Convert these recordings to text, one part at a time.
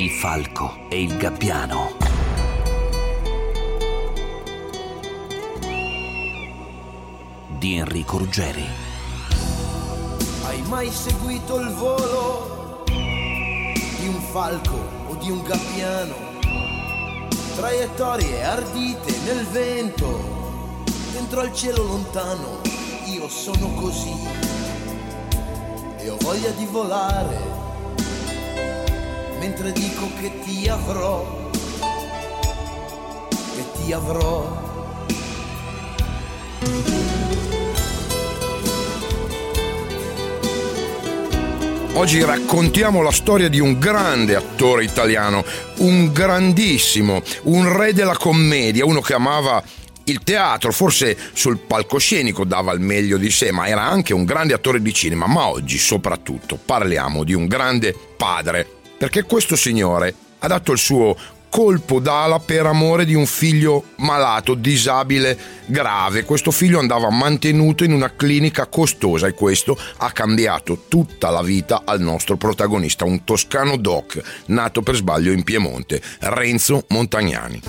Il falco e il gabbiano. Di Enrico Ruggeri. Hai mai seguito il volo di un falco o di un gabbiano? Traiettorie ardite nel vento, dentro al cielo lontano. Io sono così e ho voglia di volare, mentre dico che ti avrò, che ti avrò. Oggi raccontiamo la storia di un grande attore italiano, un grandissimo, un re della commedia, uno che amava il teatro, forse sul palcoscenico dava il meglio di sé, ma era anche un grande attore di cinema. Ma oggi soprattutto parliamo di un grande padre, perché questo signore ha dato il suo colpo d'ala per amore di un figlio malato, disabile, grave. Questo figlio andava mantenuto in una clinica costosa e questo ha cambiato tutta la vita al nostro protagonista, un toscano doc nato per sbaglio in Piemonte, Renzo Montagnani.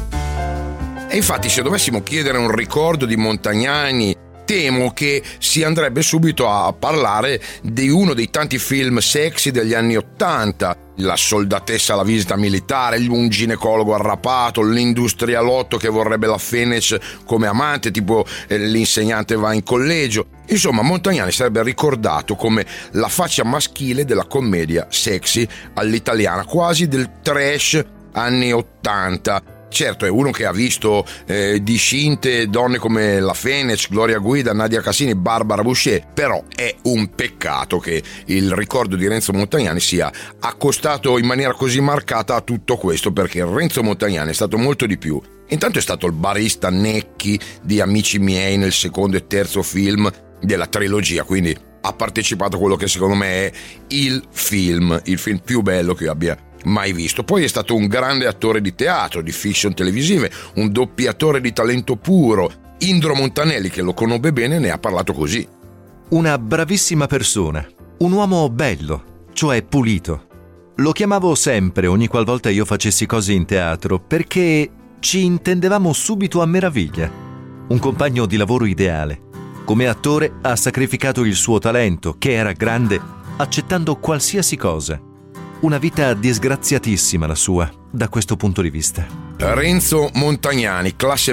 E infatti, se dovessimo chiedere un ricordo di Montagnani, temo che si andrebbe subito a parlare di uno dei tanti film sexy degli anni '80, La soldatessa alla visita militare, un ginecologo arrapato, l'industrialotto che vorrebbe la Fenech come amante, tipo l'insegnante va in collegio. Insomma, Montagnani sarebbe ricordato come la faccia maschile della commedia sexy all'italiana, quasi del trash anni '80. Certo, è uno che ha visto discinte donne come la Fenech, Gloria Guida, Nadia Cassini, Barbara Boucher, però è un peccato che il ricordo di Renzo Montagnani sia accostato in maniera così marcata a tutto questo, perché Renzo Montagnani è stato molto di più. Intanto è stato il barista Necchi di Amici miei nel secondo e terzo film della trilogia, quindi ha partecipato a quello che secondo me è il film più bello che io abbia mai visto. Poi è stato un grande attore di teatro, di fiction televisive, un doppiatore di talento puro. Indro Montanelli, che lo conobbe bene, ne ha parlato così: una bravissima persona, un uomo bello, cioè pulito. Lo chiamavo sempre ogni qualvolta io facessi cose in teatro, perché ci intendevamo subito a meraviglia. Un compagno di lavoro ideale. Come attore ha sacrificato il suo talento, che era grande, accettando qualsiasi cosa. Una vita disgraziatissima la sua, da questo punto di vista. Renzo Montagnani, classe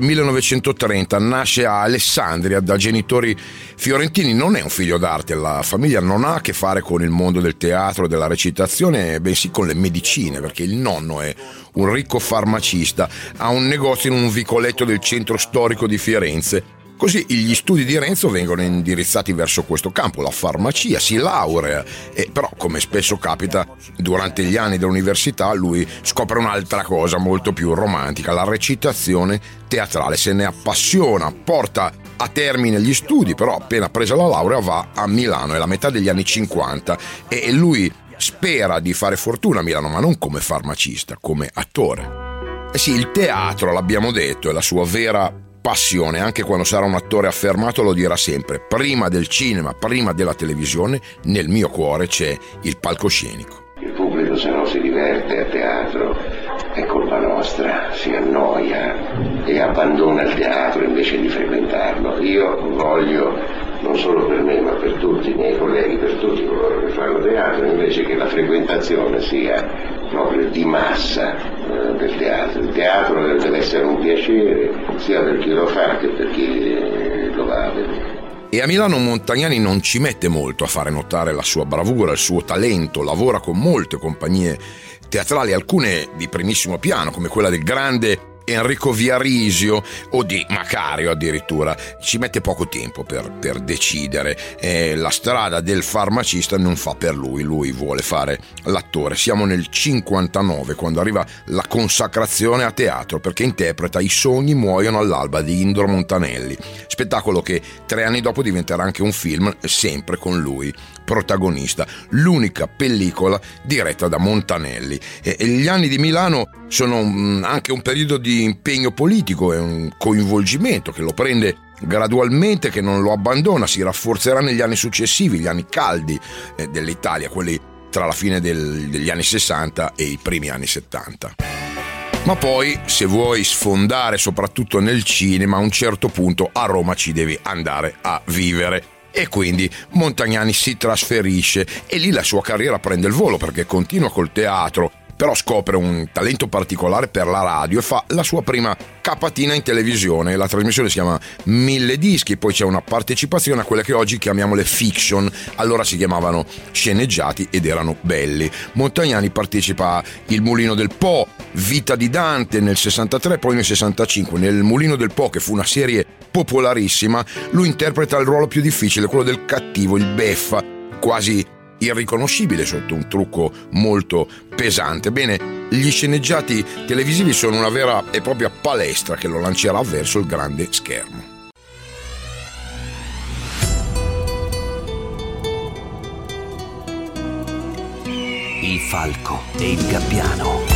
1930, nasce a Alessandria da genitori fiorentini. Non è un figlio d'arte, la famiglia non ha a che fare con il mondo del teatro e della recitazione, bensì con le medicine, perché il nonno è un ricco farmacista, ha un negozio in un vicoletto del centro storico di Firenze. Così gli studi di Renzo vengono indirizzati verso questo campo, la farmacia, si laurea, però come spesso capita durante gli anni dell'università lui scopre un'altra cosa molto più romantica, la recitazione teatrale, se ne appassiona, porta a termine gli studi, però appena presa la laurea va a Milano, è la metà degli anni 50 e lui spera di fare fortuna a Milano, ma non come farmacista, come attore. Sì, il teatro, l'abbiamo detto, è la sua vera passione. Anche quando sarà un attore affermato lo dirà sempre: prima del cinema, prima della televisione, nel mio cuore c'è il palcoscenico. Il pubblico, se non si diverte a teatro, è colpa nostra, si annoia e abbandona il teatro invece di frequentarlo. Io voglio, non solo per me ma per tutti i miei colleghi, per tutti coloro che fanno teatro, invece che la frequentazione sia proprio di massa del teatro. Il teatro deve essere un piacere sia per chi lo fa che per chi lo va a vedere. E a Milano Montagnani non ci mette molto a fare notare la sua bravura, il suo talento, lavora con molte compagnie teatrali, alcune di primissimo piano come quella del grande Enrico Viarisio o di Macario addirittura. Ci mette poco tempo per decidere, la strada del farmacista non fa per lui vuole fare l'attore. Siamo nel 59 quando arriva la consacrazione a teatro, perché interpreta I sogni muoiono all'alba di Indro Montanelli, spettacolo che 3 anni dopo diventerà anche un film, sempre con lui protagonista, l'unica pellicola diretta da Montanelli. E gli anni di Milano sono anche un periodo di impegno politico e un coinvolgimento che lo prende gradualmente, che non lo abbandona, si rafforzerà negli anni successivi, gli anni caldi dell'Italia, quelli tra la fine degli anni 60 e i primi anni 70. Ma poi, se vuoi sfondare soprattutto nel cinema, a un certo punto a Roma ci devi andare a vivere. E quindi Montagnani si trasferisce e lì la sua carriera prende il volo, perché continua col teatro, però scopre un talento particolare per la radio e fa la sua prima capatina in televisione. La trasmissione si chiama 1000 dischi, poi c'è una partecipazione a quelle che oggi chiamiamo le fiction, allora si chiamavano sceneggiati ed erano belli. Montagnani partecipa a Il Mulino del Po, Vita di Dante nel 63, poi nel 65. Nel Mulino del Po, che fu una serie popolarissima, lui interpreta il ruolo più difficile, quello del cattivo, il beffa, quasi irriconoscibile sotto un trucco molto pesante. Bene, gli sceneggiati televisivi sono una vera e propria palestra che lo lancerà verso il grande schermo. Il falco e il gabbiano.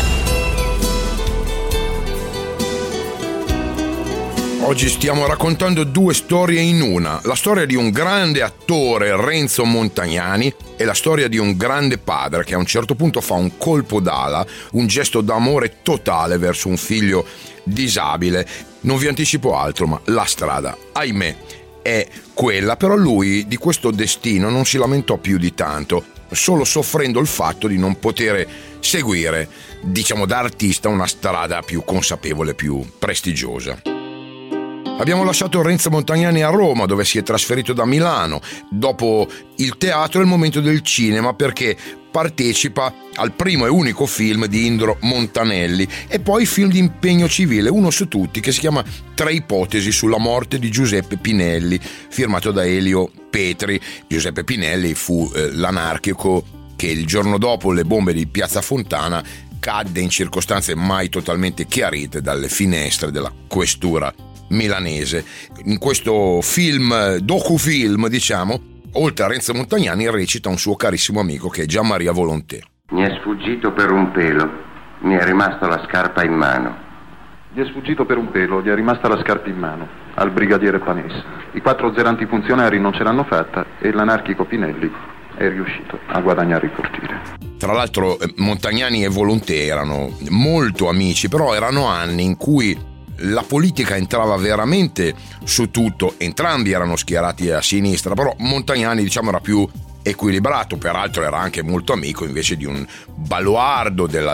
Oggi stiamo raccontando due storie in una, la storia di un grande attore, Renzo Montagnani, e la storia di un grande padre che a un certo punto fa un colpo d'ala, un gesto d'amore totale verso un figlio disabile. Non vi anticipo altro, ma la strada, ahimè, è quella. Però lui di questo destino non si lamentò più di tanto, solo soffrendo il fatto di non poter seguire, diciamo da artista, una strada più consapevole, più prestigiosa. Abbiamo lasciato Renzo Montagnani a Roma, dove si è trasferito da Milano. Dopo il teatro è il momento del cinema, perché partecipa al primo e unico film di Indro Montanelli e poi film di impegno civile, uno su tutti, che si chiama Tre ipotesi sulla morte di Giuseppe Pinelli, firmato da Elio Petri. Giuseppe Pinelli fu l'anarchico che il giorno dopo le bombe di Piazza Fontana cadde in circostanze mai totalmente chiarite dalle finestre della questura milanese. In questo film, docufilm diciamo, oltre a Renzo Montagnani recita un suo carissimo amico che è Gianmaria Volonté. Mi è sfuggito per un pelo, mi è rimasta la scarpa in mano. Gli è sfuggito per un pelo, gli è rimasta la scarpa in mano, al brigadiere Panessa. I 4 zelanti funzionari non ce l'hanno fatta e l'anarchico Pinelli è riuscito a guadagnare il portiere. Tra l'altro Montagnani e Volonté erano molto amici, però erano anni in cui la politica entrava veramente su tutto, entrambi erano schierati a sinistra, però Montagnani diciamo era più equilibrato, peraltro era anche molto amico invece di un baluardo della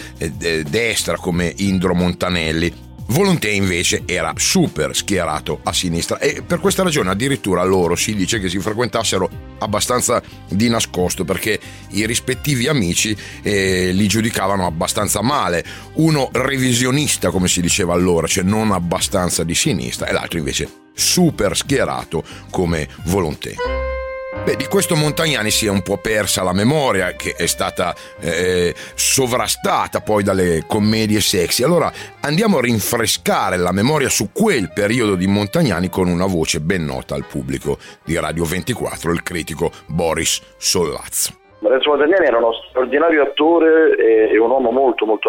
destra come Indro Montanelli. Volonté invece era super schierato a sinistra e per questa ragione addirittura loro si dice che si frequentassero abbastanza di nascosto, perché i rispettivi amici li giudicavano abbastanza male, uno revisionista come si diceva allora, cioè non abbastanza di sinistra, e l'altro invece super schierato come Volonté. Beh, di questo Montagnani si è un po' persa la memoria, che è stata sovrastata poi dalle commedie sexy. Allora andiamo a rinfrescare la memoria su quel periodo di Montagnani con una voce ben nota al pubblico di Radio 24, il critico Boris Sollazzo. Renzo Montagnani era uno straordinario attore e un uomo molto molto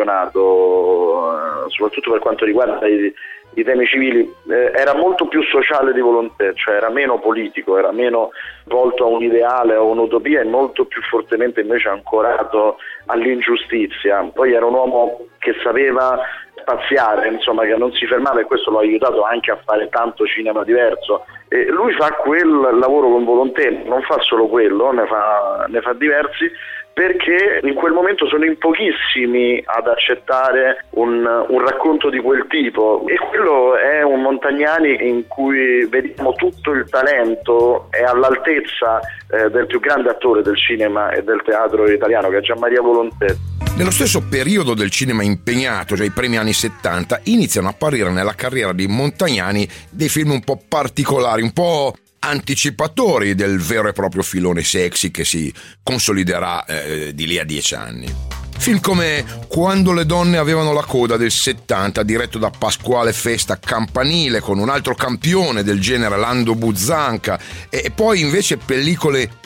appassionato, soprattutto per quanto riguarda i temi civili. Era molto più sociale di Volonté, cioè era meno politico, era meno volto a un ideale, a un'utopia, e molto più fortemente invece ancorato all'ingiustizia. Poi era un uomo che sapeva spaziare, insomma, che non si fermava, e questo lo ha aiutato anche a fare tanto cinema diverso. E lui fa quel lavoro con Volonté, non fa solo quello, ne fa diversi, perché in quel momento sono in pochissimi ad accettare un racconto di quel tipo, e quello è un Montagnani in cui vediamo tutto il talento, è all'altezza del più grande attore del cinema e del teatro italiano, che è Gianmaria Volonté. Nello stesso periodo del cinema impegnato, cioè i primi anni 70, iniziano a apparire nella carriera di Montagnani dei film un po' particolari, un po' anticipatori del vero e proprio filone sexy che si consoliderà di lì a 10 anni. Film come Quando le donne avevano la coda del 70, diretto da Pasquale Festa Campanile, con un altro campione del genere, Lando Buzzanca, e poi invece pellicole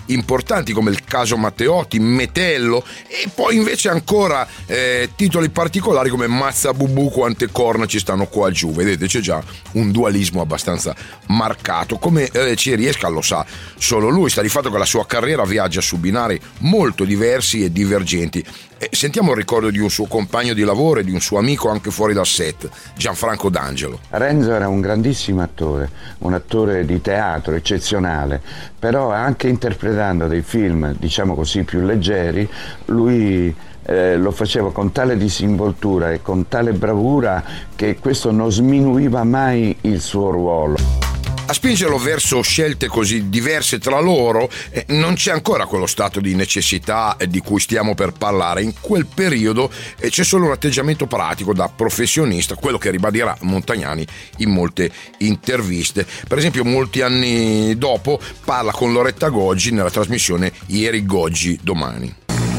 importanti come il caso Matteotti, Metello, e poi invece ancora titoli particolari come Mazza Bubù, quante corna ci stanno qua giù. Vedete, c'è già un dualismo abbastanza marcato, come ci riesca lo sa solo lui. Sta di fatto che la sua carriera viaggia su binari molto diversi e divergenti. Sentiamo il ricordo di un suo compagno di lavoro e di un suo amico anche fuori dal set, Gianfranco D'Angelo. Renzo era un grandissimo attore, un attore di teatro eccezionale, però anche interpretando dei film, diciamo così, più leggeri, lui lo faceva con tale disinvoltura e con tale bravura che questo non sminuiva mai il suo ruolo. A spingerlo verso scelte così diverse tra loro non c'è ancora quello stato di necessità di cui stiamo per parlare. In quel periodo c'è solo un atteggiamento pratico da professionista, quello che ribadirà Montagnani in molte interviste. Per esempio, molti anni dopo parla con Loretta Goggi nella trasmissione Ieri, Goggi, Domani.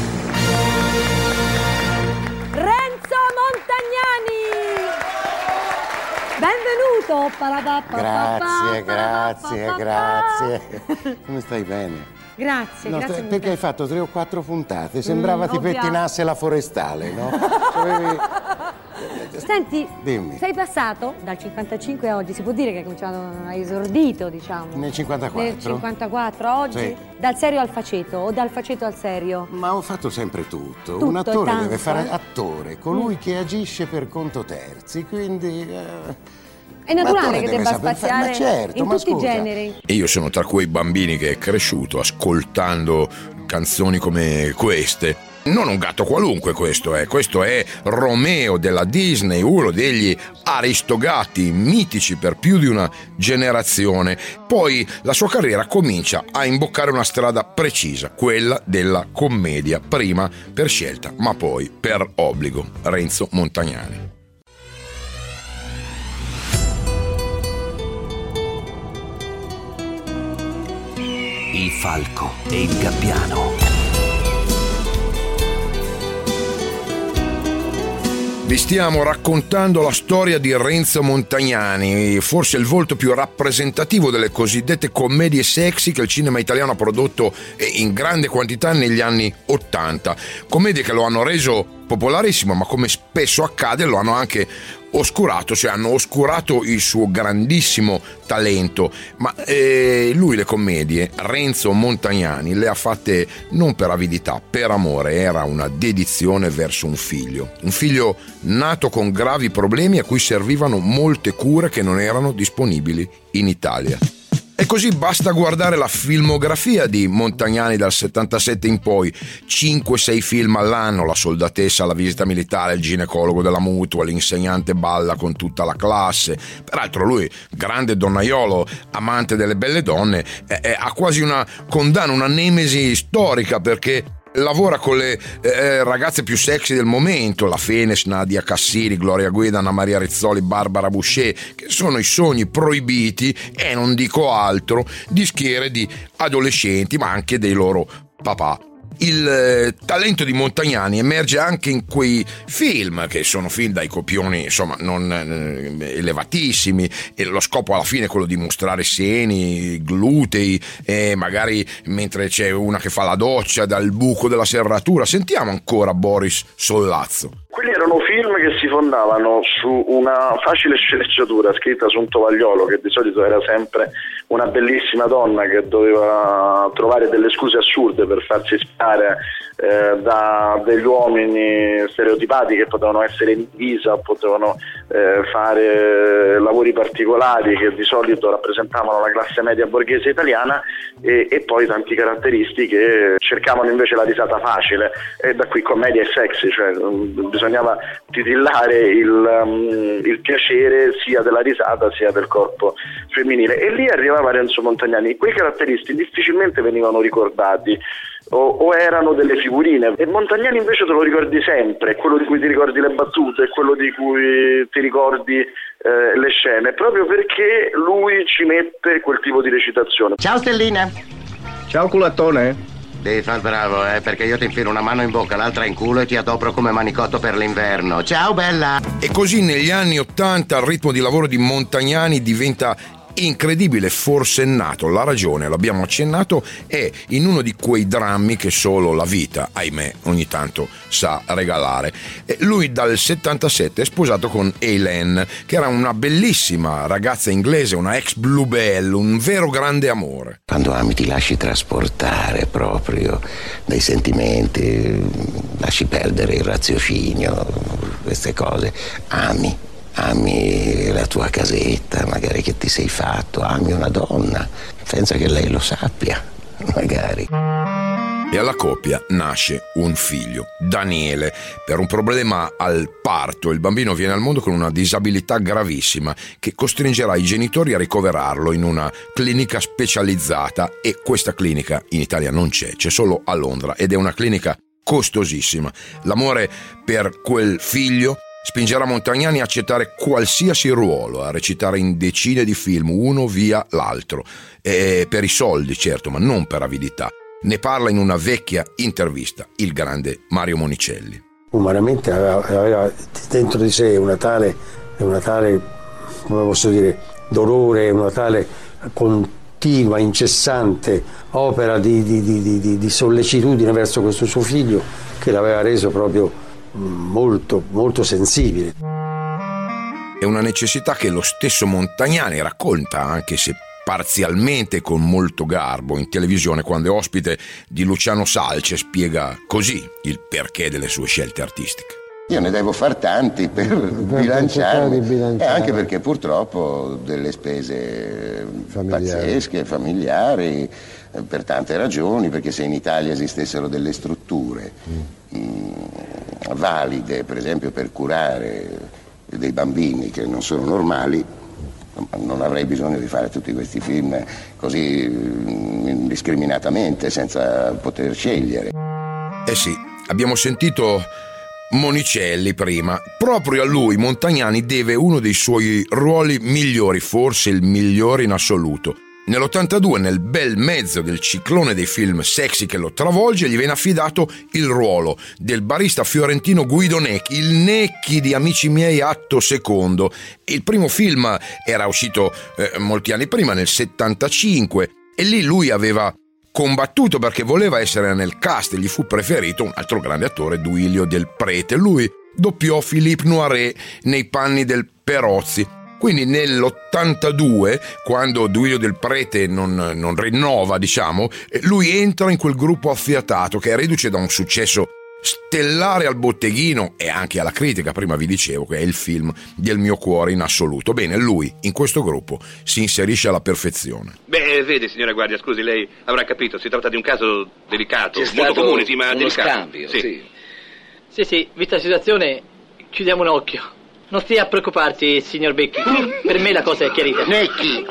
Benvenuto! Grazie. Come stai bene? Grazie, no, grazie. Perché hai fatto 3 o 4 puntate? Sembrava ti pettinasse la forestale, no? Senti, dimmi. Sei passato dal 55 a oggi, si può dire che hai esordito, diciamo? Nel 54. Nel 54 a oggi? Sì. Dal serio al faceto o dal faceto al serio? Ma ho fatto sempre tutto. Un attore tanto, deve fare attore, colui che agisce per conto terzi, quindi... È naturale che debba spaziare ma certo, in ma tutti scusa. i generi. E io sono tra quei bambini che è cresciuto ascoltando canzoni come queste. Non un gatto qualunque questo è Romeo della Disney, uno degli Aristogatti mitici per più di una generazione. Poi la sua carriera comincia a imboccare una strada precisa, quella della commedia, prima per scelta ma poi per obbligo. Renzo Montagnani. Il falco e il gabbiano. Vi stiamo raccontando la storia di Renzo Montagnani, forse il volto più rappresentativo delle cosiddette commedie sexy che il cinema italiano ha prodotto in grande quantità negli anni '80. Commedie che lo hanno reso popolarissimo, ma come spesso accade lo hanno anche oscurato, cioè hanno oscurato il suo grandissimo talento. Ma lui le commedie, Renzo Montagnani, le ha fatte non per avidità, per amore. Era una dedizione verso un figlio nato con gravi problemi a cui servivano molte cure che non erano disponibili in Italia. E così basta guardare la filmografia di Montagnani dal 77 in poi: 5-6 film all'anno, La soldatessa, La visita militare, Il ginecologo della mutua, L'insegnante balla con tutta la classe. Peraltro lui, grande donnaiolo, amante delle belle donne, ha quasi una condanna, una nemesi storica, perché lavora con le ragazze più sexy del momento, la Fenes, Nadia Cassini, Gloria Guida, Anna Maria Rizzoli, Barbara Boucher, che sono i sogni proibiti, e non dico altro, di schiere di adolescenti, ma anche dei loro papà. Il talento di Montagnani emerge anche in quei film che sono film dai copioni, insomma, non elevatissimi, e lo scopo alla fine è quello di mostrare seni, glutei, e magari mentre c'è una che fa la doccia dal buco della serratura. Sentiamo ancora Boris Sollazzo. Quelli erano film che si fondavano su una facile sceneggiatura scritta su un tovagliolo, che di solito era sempre una bellissima donna che doveva trovare delle scuse assurde per farsi spiare da degli uomini stereotipati che potevano essere in divisa o potevano fare lavori particolari che di solito rappresentavano la classe media borghese italiana, e poi tanti caratteristi che cercavano invece la risata facile, e da qui commedia e sexy, cioè bisognava titillare il piacere sia della risata sia del corpo femminile, e lì arrivava Renzo Montagnani. Quei caratteristi difficilmente venivano ricordati o erano delle figurine, e Montagnani invece te lo ricordi sempre, quello di cui ti ricordi le battute, quello di cui ti ricordi le scene, proprio perché lui ci mette quel tipo di recitazione. Ciao Stellina. Ciao culattone. Devi far bravo, perché io ti infilo una mano in bocca, l'altra in culo e ti adopero come manicotto per l'inverno. Ciao bella! E così negli anni '80 il ritmo di lavoro di Montagnani diventa incredibile, forsennato. La ragione, l'abbiamo accennato, è in uno di quei drammi che solo la vita, ahimè, ogni tanto sa regalare. Lui dal 77 è sposato con Eileen, che era una bellissima ragazza inglese, una ex Bluebell, un vero grande amore. Quando ami ti lasci trasportare proprio dai sentimenti, lasci perdere il raziocinio, queste cose, ami la tua casetta, magari che ti sei fatto, ami una donna senza che lei lo sappia, magari. E alla coppia nasce un figlio, Daniele. Per un problema al parto il bambino viene al mondo con una disabilità gravissima che costringerà i genitori a ricoverarlo in una clinica specializzata, e questa clinica in Italia non c'è solo a Londra, ed è una clinica costosissima. L'amore per quel figlio spingerà Montagnani a accettare qualsiasi ruolo, a recitare in decine di film, uno via l'altro, e per i soldi certo, ma non per avidità. Ne parla in una vecchia intervista il grande Mario Monicelli. Umanamente aveva dentro di sé una tale, come posso dire, dolore, una tale continua, incessante opera di sollecitudine verso questo suo figlio, che l'aveva reso proprio molto, molto sensibile. È una necessità che lo stesso Montagnani racconta, anche se parzialmente con molto garbo, in televisione, quando è ospite di Luciano Salce. Spiega così il perché delle sue scelte artistiche. Io ne devo far tanti per bilanciarmi, e anche perché purtroppo ho delle spese pazzesche, familiari, per tante ragioni, perché se in Italia esistessero delle strutture valide, per esempio per curare dei bambini che non sono normali, non avrei bisogno di fare tutti questi film così indiscriminatamente, senza poter scegliere. Eh sì, abbiamo sentito Monicelli prima. Proprio a lui Montagnani deve uno dei suoi ruoli migliori, forse il migliore in assoluto. Nell'82, nel bel mezzo del ciclone dei film sexy che lo travolge, gli viene affidato il ruolo del barista fiorentino Guido Necchi, il Necchi di Amici miei atto secondo. Il primo film era uscito molti anni prima, nel 75, e lì lui aveva combattuto perché voleva essere nel cast e gli fu preferito un altro grande attore, Duilio Del Prete. Lui doppiò Philippe Noiret nei panni del Perozzi. Quindi nell'82, quando Duilio Del Prete non rinnova, diciamo, lui entra in quel gruppo affiatato che è reduce da un successo stellare al botteghino e anche alla critica. Prima vi dicevo che è il film del mio cuore in assoluto. Bene, lui in questo gruppo si inserisce alla perfezione. Beh, vedi, signora Guardia, scusi, lei avrà capito, si tratta di un caso delicato, C'è molto stato comune, sì, ma uno delicato. scambio, sì. Sì, vista la situazione, chiudiamo un occhio. Non stia a preoccuparsi, signor Becchi. Per me la cosa è chiarita. Necchi!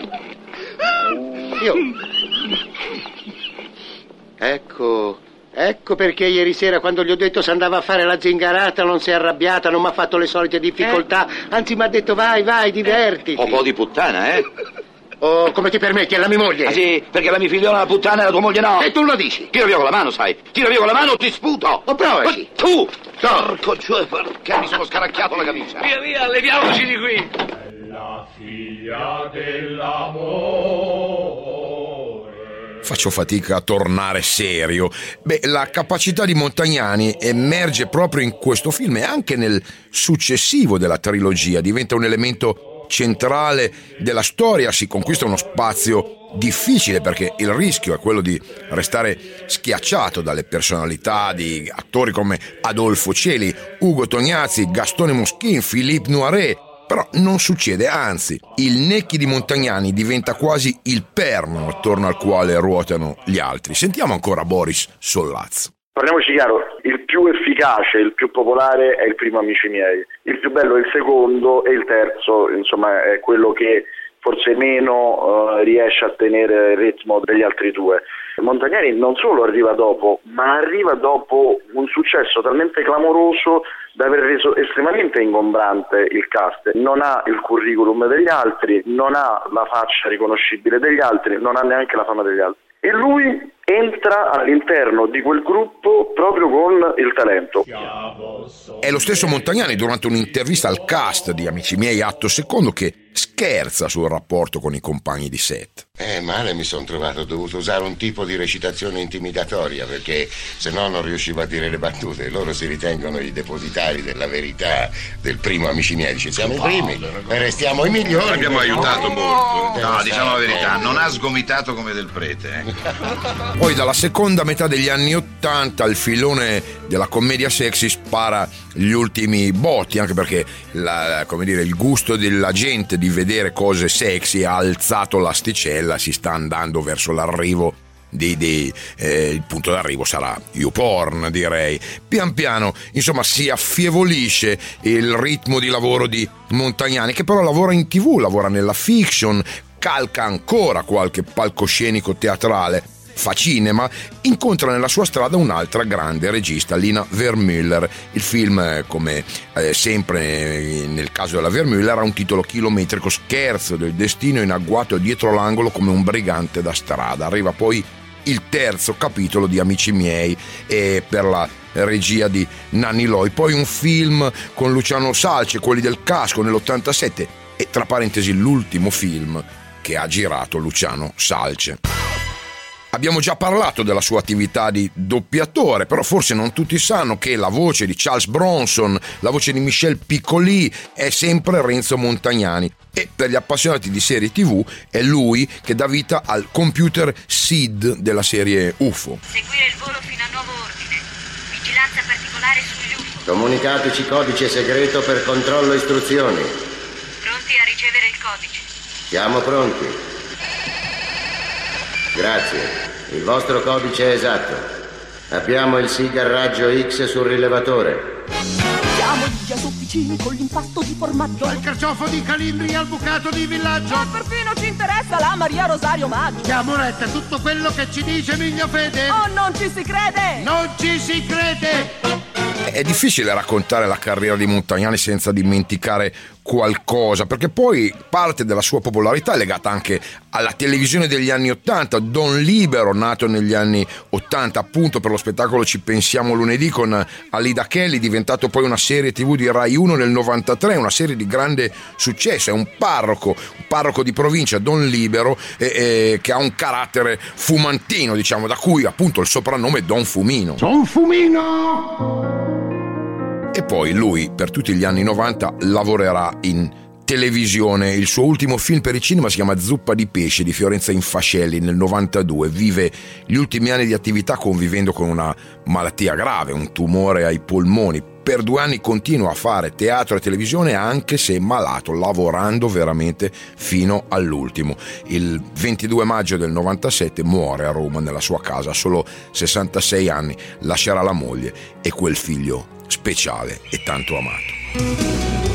Ecco perché ieri sera, quando gli ho detto se andava a fare la zingarata, non si è arrabbiata, non mi ha fatto le solite difficoltà, anzi mi ha detto vai, divertiti. Un po' di puttana, Oh, come ti permetti, è la mia moglie? Ah sì, perché la mia figliola è una puttana e la tua moglie no. E tu lo dici? Tira via con la mano, sai. Tira via con la mano o ti sputo. O provaci. Tu! Porco, cioè, perché mi sono scaracchiato la camicia. Via, leviamoci di qui. La figlia dell'amore. Faccio fatica a tornare serio. La capacità di Montagnani emerge proprio in questo film e anche nel successivo della trilogia. Diventa un elemento centrale della storia, si conquista uno spazio difficile perché il rischio è quello di restare schiacciato dalle personalità di attori come Adolfo Celi, Ugo Tognazzi, Gastone Moschin, Philippe Noiret. Però non succede, anzi, il Necchi di Montagnani diventa quasi il perno attorno al quale ruotano gli altri. Sentiamo ancora Boris Sollazzo. Parliamoci chiaro, il più efficace, il più popolare è il primo Amici miei, il più bello è il secondo e il terzo, insomma, è quello che forse meno riesce a tenere il ritmo degli altri due. Montagnani non solo arriva dopo, ma arriva dopo un successo talmente clamoroso da aver reso estremamente ingombrante il cast. Non ha il curriculum degli altri, non ha la faccia riconoscibile degli altri, non ha neanche la fama degli altri. E lui entra all'interno di quel gruppo proprio con il talento. È lo stesso Montagnani durante un'intervista al cast di Amici miei atto secondo che scherza sul rapporto con i compagni di set. Male mi sono trovato, ho dovuto usare un tipo di recitazione intimidatoria perché se no non riuscivo a dire le battute. Loro si ritengono i depositari della verità del primo Amici miei. Dice, siamo i primi e restiamo i migliori. Abbiamo aiutato molto. No, diciamo la verità, non ha sgomitato come Del Prete. Poi dalla seconda metà degli anni '80 il filone della commedia sexy spara gli ultimi botti, anche perché il gusto della gente di vedere cose sexy ha alzato l'asticella, si sta andando verso l'arrivo il punto d'arrivo sarà YouPorn, direi. Pian piano, insomma, si affievolisce il ritmo di lavoro di Montagnani, che però lavora in TV, lavora nella fiction, calca ancora qualche palcoscenico teatrale, fa cinema, incontra nella sua strada un'altra grande regista, Lina Wertmüller. Il film, come sempre nel caso della Wertmüller, ha un titolo chilometrico: scherzo del destino in agguato dietro l'angolo come un brigante da strada. Arriva poi il terzo capitolo di Amici miei, per la regia di Nanni Loi. Poi un film con Luciano Salce, Quelli del casco, nell'87, e tra parentesi l'ultimo film che ha girato Luciano Salce. Abbiamo già parlato della sua attività di doppiatore, però forse non tutti sanno che la voce di Charles Bronson, la voce di Michel Piccoli è sempre Renzo Montagnani, e per gli appassionati di serie TV è lui che dà vita al computer SID della serie UFO. Seguire il volo fino a nuovo ordine. Vigilanza particolare sugli UFO. Comunicateci codice segreto per controllo e istruzioni. Pronti a ricevere il codice. Siamo pronti. Grazie. Il vostro codice è esatto. Abbiamo il SIG a raggio X sul rilevatore. Siamo gli sofficini con l'impasto di formaggio. Al carciofo di Calimbri al bucato di villaggio. E perfino ci interessa la Maria Rosario Maggio. Diamo retta a tutto quello che ci dice Miglio Fede. Oh, non ci si crede! Non ci si crede! È difficile raccontare la carriera di Montagnani senza dimenticare qualcosa, perché poi parte della sua popolarità è legata anche alla televisione degli anni '80. Don Libero, nato negli anni '80 appunto per lo spettacolo Ci pensiamo lunedì con Alida Kelly, diventato poi una serie TV di Rai 1 nel '93, una serie di grande successo. È un parroco di provincia, Don Libero, che ha un carattere fumantino, diciamo, da cui appunto il soprannome Don Fumino. Don Fumino! E poi lui per tutti gli anni 90 lavorerà in televisione. Il suo ultimo film per il cinema si chiama Zuppa di pesce di Fiorenza Infascelli nel 92. Vive gli ultimi anni di attività convivendo con una malattia grave, un tumore ai polmoni. Per 2 anni continua a fare teatro e televisione, anche se malato, lavorando veramente fino all'ultimo. Il 22 maggio del 97 muore a Roma nella sua casa, a solo 66 anni. Lascerà la moglie e quel figlio speciale e tanto amato.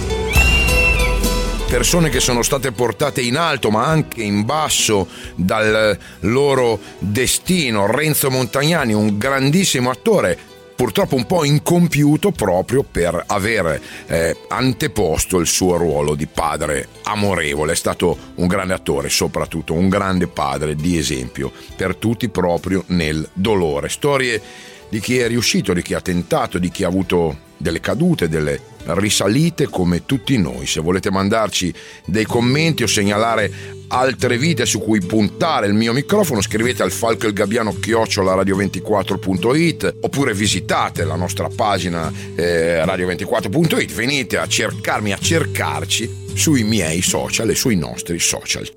Persone che sono state portate in alto ma anche in basso dal loro destino. Renzo Montagnani, un grandissimo attore, purtroppo un po' incompiuto proprio per aver anteposto il suo ruolo di padre amorevole. È stato un grande attore, soprattutto un grande padre di esempio per tutti, proprio nel dolore. Storie di chi è riuscito, di chi ha tentato, di chi ha avuto delle cadute, delle risalite come tutti noi. Se volete mandarci dei commenti o segnalare altre vite su cui puntare il mio microfono, scrivete al falcoilgabbiano@radio24.it oppure visitate la nostra pagina radio24.it. venite a cercarmi, a cercarci sui miei social e sui nostri social.